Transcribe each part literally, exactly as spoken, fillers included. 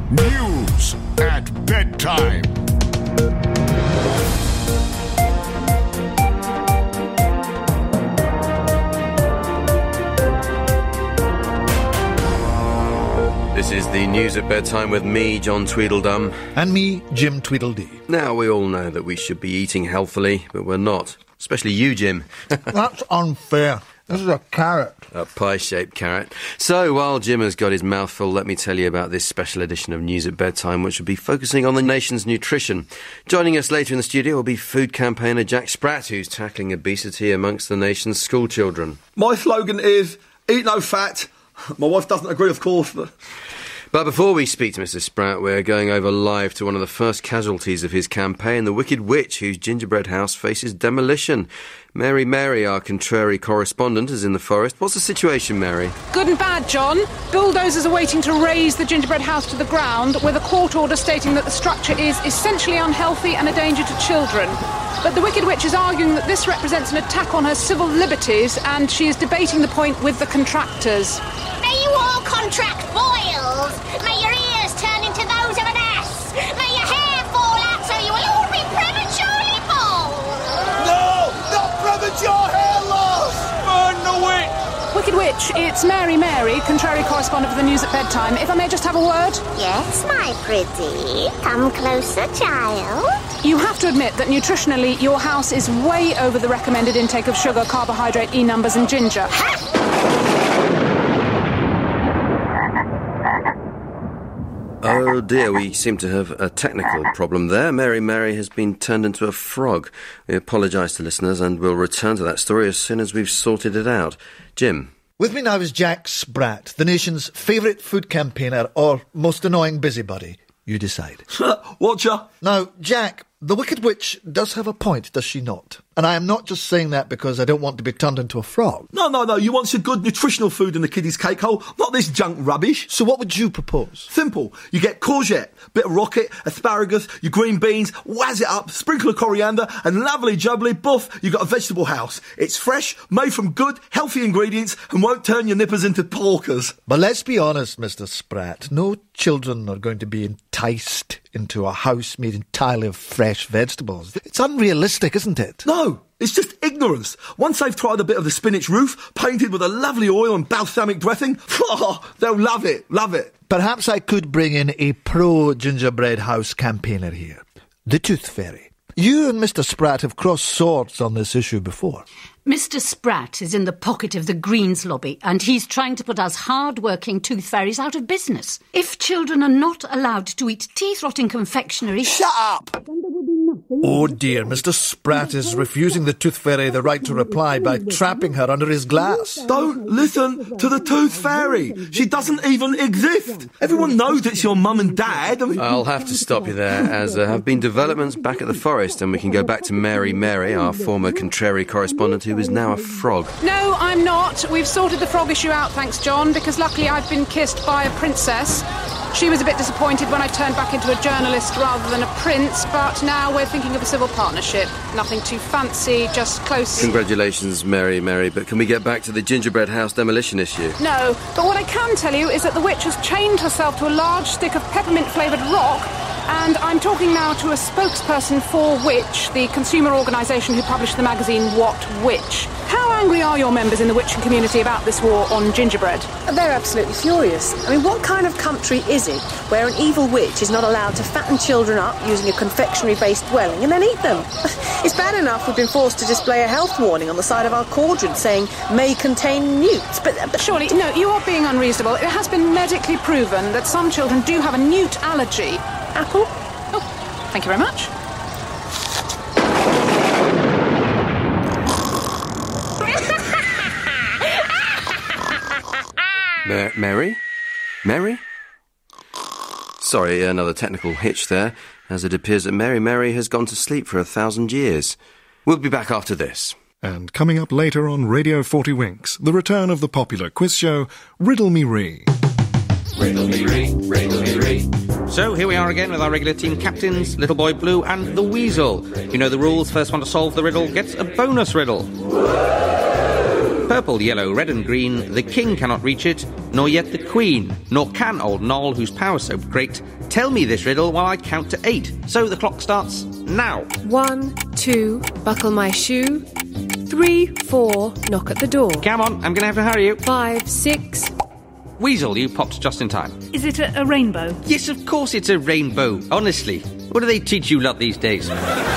News at bedtime. This is the News at Bedtime with me, John Tweedledum. And me, Jim Tweedledee. Now, we all know that we should be eating healthily, but we're not. Especially you, Jim. That's unfair. This is a carrot. A pie-shaped carrot. So, while Jim has got his mouth full, let me tell you about this special edition of News at Bedtime, which will be focusing on the nation's nutrition. Joining us later in the studio will be food campaigner Jack Spratt, who's tackling obesity amongst the nation's school children. My slogan is, eat no fat. My wife doesn't agree, of course, but... But before we speak to Mister Spratt, we're going over live to one of the first casualties of his campaign, the Wicked Witch, whose gingerbread house faces demolition. Mary Mary, our contrary correspondent, is in the forest. What's the situation, Mary? Good and bad, John. Bulldozers are waiting to raze the gingerbread house to the ground, with a court order stating that the structure is essentially unhealthy and a danger to children. But the Wicked Witch is arguing that this represents an attack on her civil liberties, and she is debating the point with the contractors. May you all contract boils. May your ears turn into those of an ass. May your hair fall out so you will all be prematurely bald. No, not premature hair loss. Burn the witch. Wicked Witch, it's Mary Mary, contrary correspondent for the News at Bedtime. If I may just have a word? Yes, my pretty. Come closer, child. You have to admit that nutritionally your house is way over the recommended intake of sugar, carbohydrate, E numbers and ginger. Oh dear, we seem to have a technical problem there. Mary Mary has been turned into a frog. We apologise to listeners and we'll return to that story as soon as we've sorted it out. Jim. With me now is Jack Spratt, the nation's favourite food campaigner or most annoying busybody. You decide. Watcher. Now, Jack, the Wicked Witch does have a point, does she not? And I am not just saying that because I don't want to be turned into a frog. No, no, no, you want some good nutritional food in the kiddies' cake hole, not this junk rubbish. So what would you propose? Simple. You get courgette, bit of rocket, asparagus, your green beans, wazz it up, sprinkle of coriander, and lovely jubbly, boof, you got a vegetable house. It's fresh, made from good, healthy ingredients, and won't turn your nippers into porkers. But let's be honest, Mister Spratt, no children are going to be enticed into a house made entirely of fresh vegetables. It's unrealistic, isn't it? No, it's just ignorance. Once they've tried a bit of the spinach roof, painted with a lovely oil and balsamic dressing, oh, they'll love it, love it. Perhaps I could bring in a pro-gingerbread house campaigner here. The Tooth Fairy. You and Mister Spratt have crossed swords on this issue before. Mister Spratt is in the pocket of the Greens lobby and he's trying to put us hard-working tooth fairies out of business. If children are not allowed to eat teeth-rotting confectionery... Shut up! Then there will be nothing... Oh dear, Mister Spratt is refusing the Tooth Fairy the right to reply by trapping her under his glass. Don't listen to the Tooth Fairy. She doesn't even exist. Everyone knows it's your mum and dad. I mean... I'll have to stop you there, as there have been developments back at the forest, and we can go back to Mary Mary, our former contrary correspondent, who is now a frog. No, I'm not. We've sorted the frog issue out, thanks, John, because luckily I've been kissed by a princess. She was a bit disappointed when I turned back into a journalist rather than a prince, but now we're thinking of a civil partnership. Nothing too fancy, just close... Congratulations, Mary Mary, but can we get back to the gingerbread house demolition issue? No, but what I can tell you is that the witch has chained herself to a large stick of peppermint-flavoured rock, and I'm talking now to a spokesperson for Which, the consumer organisation who published the magazine What Witch. How angry are your members in the witching community about this war on gingerbread? They're absolutely furious. I mean, what kind of country is it where an evil witch is not allowed to fatten children up using a confectionery-based dwelling and then eat them? It's bad enough we've been forced to display a health warning on the side of our cauldron saying, may contain newts, but... but Surely, no, you are being unreasonable. It has been medically proven that some children do have a newt allergy. Apple? Oh, thank you very much. Ma- Mary? Mary? Sorry, another technical hitch there, as it appears that Mary Mary has gone to sleep for a thousand years. We'll be back after this. And coming up later on Radio forty Winks, the return of the popular quiz show, Riddle Me Ree. Riddle me ree, riddle me ree. So here we are again with our regular team captains, Little Boy Blue and the Weasel. You know the rules, first one to solve the riddle gets a bonus riddle. purple, yellow, red and green, the king cannot reach it, nor yet the queen, nor can old Noll, whose power's so great. Tell me this riddle while I count to eight. So the clock starts now. One, two, buckle my shoe. Three, four, knock at the door. Come on, I'm going to have to hurry you. Five, six... Weasel, you popped just in time. Is it a, a rainbow? Yes, of course it's a rainbow, honestly. What do they teach you lot these days?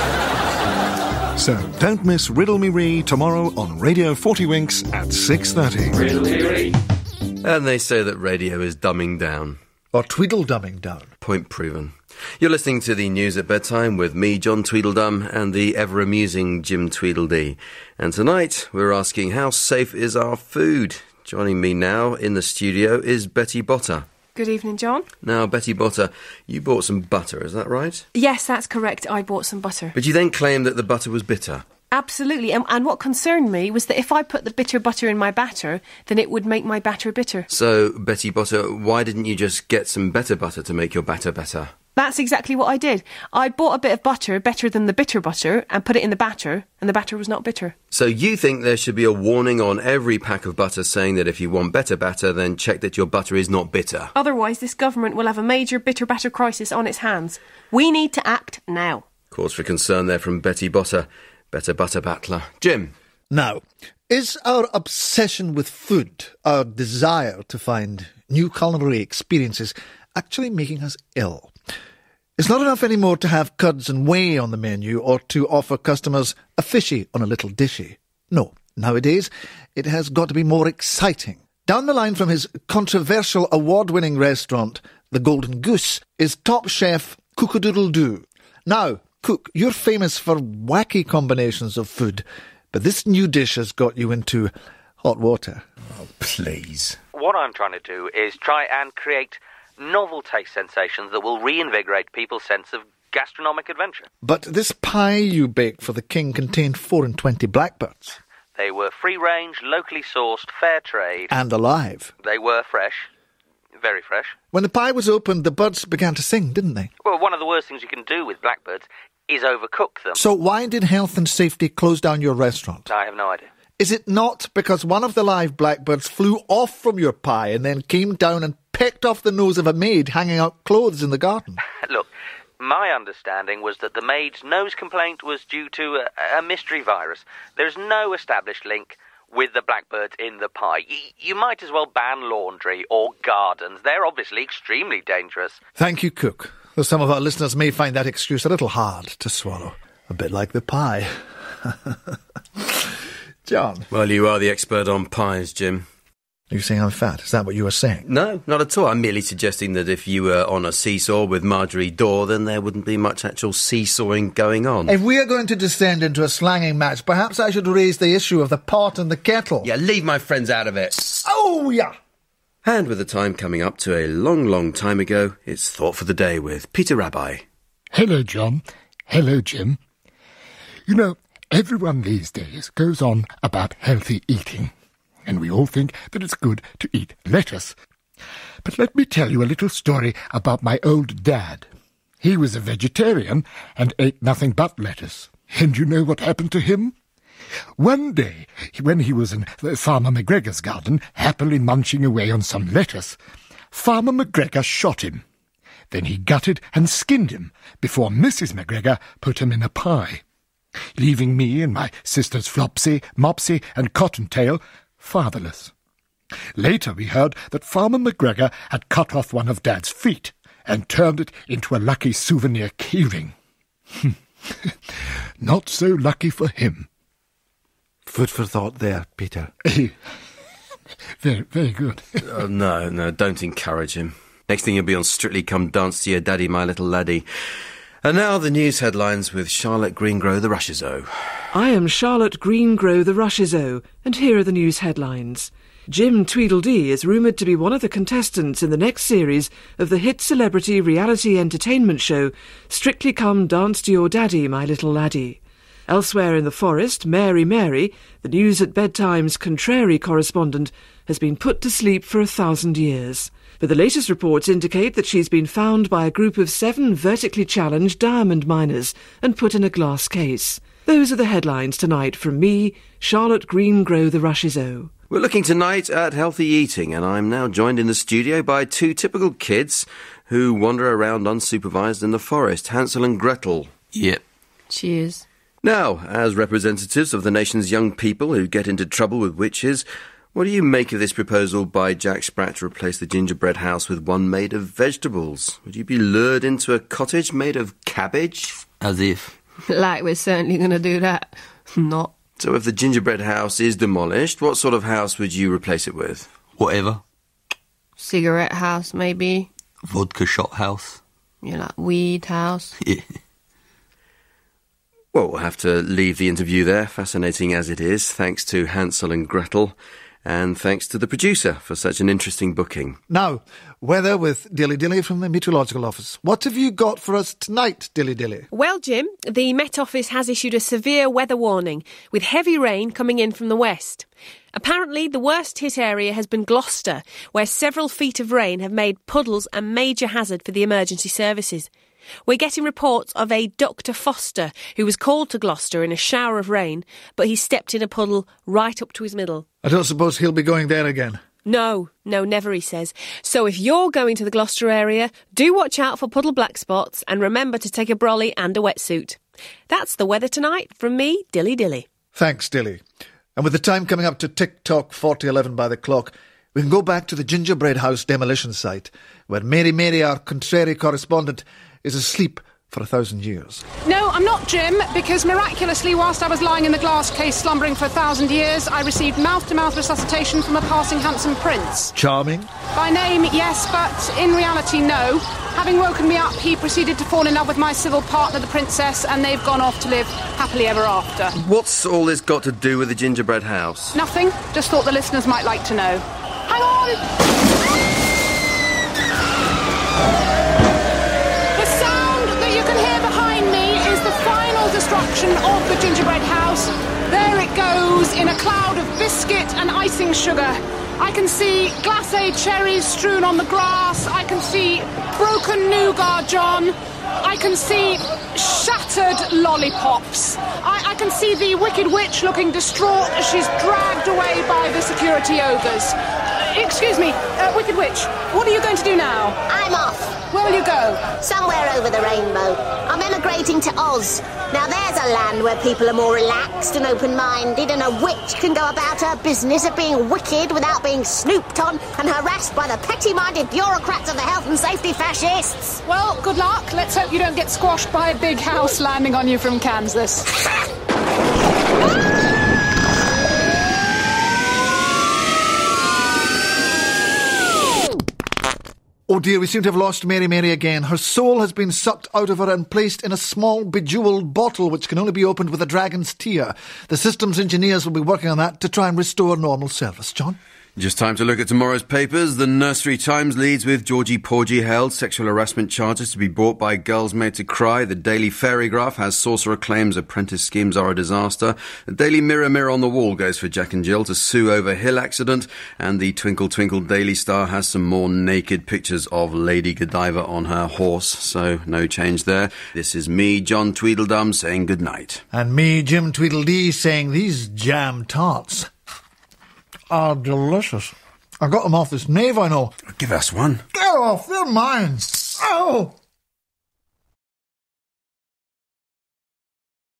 So don't miss Riddle Me Ree tomorrow on Radio forty Winks at six thirty. Riddle Me Ree. And they say that radio is dumbing down. Or Tweedledumming down. Point proven. You're listening to the news at bedtime with me, John Tweedledum, and the ever-amusing Jim Tweedledee. And tonight, we're asking, how safe is our food? Joining me now in the studio is Betty Botter. Good evening, John. Now, Betty Botter, you bought some butter, is that right? Yes, that's correct. I bought some butter. But you then claimed that the butter was bitter. Absolutely. And, and what concerned me was that if I put the bitter butter in my batter, then it would make my batter bitter. So, Betty Botter, why didn't you just get some better butter to make your batter better? That's exactly what I did. I bought a bit of butter, better than the bitter butter, and put it in the batter, and the batter was not bitter. So you think there should be a warning on every pack of butter saying that if you want better batter, then check that your butter is not bitter? Otherwise, this government will have a major bitter batter crisis on its hands. We need to act now. Cause for concern there from Betty Botter. Better butter battler. Jim. Now, is our obsession with food, our desire to find new culinary experiences, actually making us ill? It's not enough anymore to have cuds and whey on the menu or to offer customers a fishy on a little dishy. No, nowadays it has got to be more exciting. Down the line from his controversial award-winning restaurant, The Golden Goose, is top chef Cook-a-Doodle-Doo. Now, Cook, you're famous for wacky combinations of food, but this new dish has got you into hot water. Oh, please. What I'm trying to do is try and create novel taste sensations that will reinvigorate people's sense of gastronomic adventure. But this pie you baked for the king contained four and twenty blackbirds. They were free-range, locally sourced, fair trade. And alive. They were fresh. Very fresh. When the pie was opened, the birds began to sing, didn't they? Well, one of the worst things you can do with blackbirds is overcook them. So why did health and safety close down your restaurant? I have no idea. Is it not because one of the live blackbirds flew off from your pie and then came down and pecked off the nose of a maid hanging out clothes in the garden? Look, my understanding was that the maid's nose complaint was due to a, a mystery virus. There's no established link with the blackbirds in the pie. Y- you might as well ban laundry or gardens. They're obviously extremely dangerous. Thank you, Cook. Though some of our listeners may find that excuse a little hard to swallow. A bit like the pie. John. Well, you are the expert on pies, Jim. Are you saying I'm fat? Is that what you were saying? No, not at all. I'm merely suggesting that if you were on a seesaw with Marjorie Daw, then there wouldn't be much actual seesawing going on. If we are going to descend into a slanging match, perhaps I should raise the issue of the pot and the kettle. Yeah, leave my friends out of it. Oh, yeah! And with the time coming up to a long, long time ago, it's Thought for the Day with Peter Rabbi. Hello, John. Hello, Jim. You know, everyone these days goes on about healthy eating, and we all think that it's good to eat lettuce. But let me tell you a little story about my old dad. He was a vegetarian and ate nothing but lettuce. And you know what happened to him? One day, when he was in Farmer McGregor's garden, happily munching away on some lettuce, Farmer McGregor shot him. Then he gutted and skinned him before Missus McGregor put him in a pie, leaving me and my sisters Flopsy, Mopsy and Cottontail fatherless. Later we heard that Farmer McGregor had cut off one of Dad's feet and turned it into a lucky souvenir keyring. Not so lucky for him. Food for thought there, Peter. very, very good. Oh, no, no, don't encourage him. Next thing you'll be on Strictly Come Dance to Your Daddy, My Little Laddie. And now the news headlines with Charlotte Greengrow, the Rushes O. I am Charlotte Greengrow, the Rushes O, and here are the news headlines. Jim Tweedledee is rumoured to be one of the contestants in the next series of the hit celebrity reality entertainment show Strictly Come Dance to Your Daddy, My Little Laddie. Elsewhere in the forest, Mary Mary, the News at Bedtime's contrary correspondent, has been put to sleep for a thousand years. But the latest reports indicate that she's been found by a group of seven vertically challenged diamond miners and put in a glass case. Those are the headlines tonight from me, Charlotte Greengrow the Rushes O. We're looking tonight at healthy eating, and I'm now joined in the studio by two typical kids who wander around unsupervised in the forest, Hansel and Gretel. Yep. Cheers. Now, as representatives of the nation's young people who get into trouble with witches, what do you make of this proposal by Jack Sprat to replace the gingerbread house with one made of vegetables? Would you be lured into a cottage made of cabbage? As if. Like we're certainly going to do that. Not. So if the gingerbread house is demolished, what sort of house would you replace it with? Whatever. Cigarette house, maybe. Vodka shot house. You know, like weed house. Yeah. Well, we'll have to leave the interview there, fascinating as it is, thanks to Hansel and Gretel, and thanks to the producer for such an interesting booking. Now, weather with Dilly Dilly from the Meteorological Office. What have you got for us tonight, Dilly Dilly? Well, Jim, the Met Office has issued a severe weather warning, with heavy rain coming in from the west. Apparently, the worst hit area has been Gloucester, where several feet of rain have made puddles a major hazard for the emergency services. We're getting reports of a Doctor Foster who was called to Gloucester in a shower of rain, but he stepped in a puddle right up to his middle. I don't suppose he'll be going there again. No, no, never, he says. So if you're going to the Gloucester area, do watch out for puddle black spots and remember to take a brolly and a wetsuit. That's the weather tonight from me, Dilly Dilly. Thanks, Dilly. And with the time coming up to tick-tock forty eleven by the clock, we can go back to the gingerbread house demolition site, where Mary Mary, our contrary correspondent, is asleep for a thousand years. No, I'm not, Jim, because miraculously, whilst I was lying in the glass case slumbering for a thousand years, I received mouth-to-mouth resuscitation from a passing handsome prince. Charming? By name, yes, but in reality, no. Having woken me up, he proceeded to fall in love with my civil partner, the princess, and they've gone off to live happily ever after. What's all this got to do with the gingerbread house? Nothing. Just thought the listeners might like to know. Hang on! Destruction of the gingerbread house. There it goes in a cloud of biscuit and icing sugar. I can see glacé cherries strewn on the grass. I can see broken nougat John. I can see shattered lollipops. I, I can see the Wicked Witch looking distraught as she's dragged away by the security ogres. Excuse me, uh, Wicked Witch, what are you going to do now? I'm off. Where will you go? Somewhere over the rainbow. I'm emigrating to Oz. Now there's a land where people are more relaxed and open-minded, and a witch can go about her business of being wicked without being snooped on and harassed by the petty-minded bureaucrats of the health and safety fascists. Well, good luck. Let's hope you don't get squashed by a big house landing on you from Kansas. Oh dear, we seem to have lost Mary Mary again. Her soul has been sucked out of her and placed in a small bejewelled bottle which can only be opened with a dragon's tear. The systems engineers will be working on that to try and restore normal service. John? Just time to look at tomorrow's papers. The Nursery Times leads with Georgie Porgy held sexual harassment charges to be brought by girls made to cry. The Daily Fairygraph has Sorcerer claims apprentice schemes are a disaster. The Daily Mirror Mirror on the Wall goes for Jack and Jill to sue over Hill accident. And the Twinkle Twinkle Daily Star has some more naked pictures of Lady Godiva on her horse. So no change there. This is me, John Tweedledum, saying good night. And me, Jim Tweedledee, saying these jam tarts are delicious. I got them off this knave, I know. Give us one. Get off, they're mine. Oh!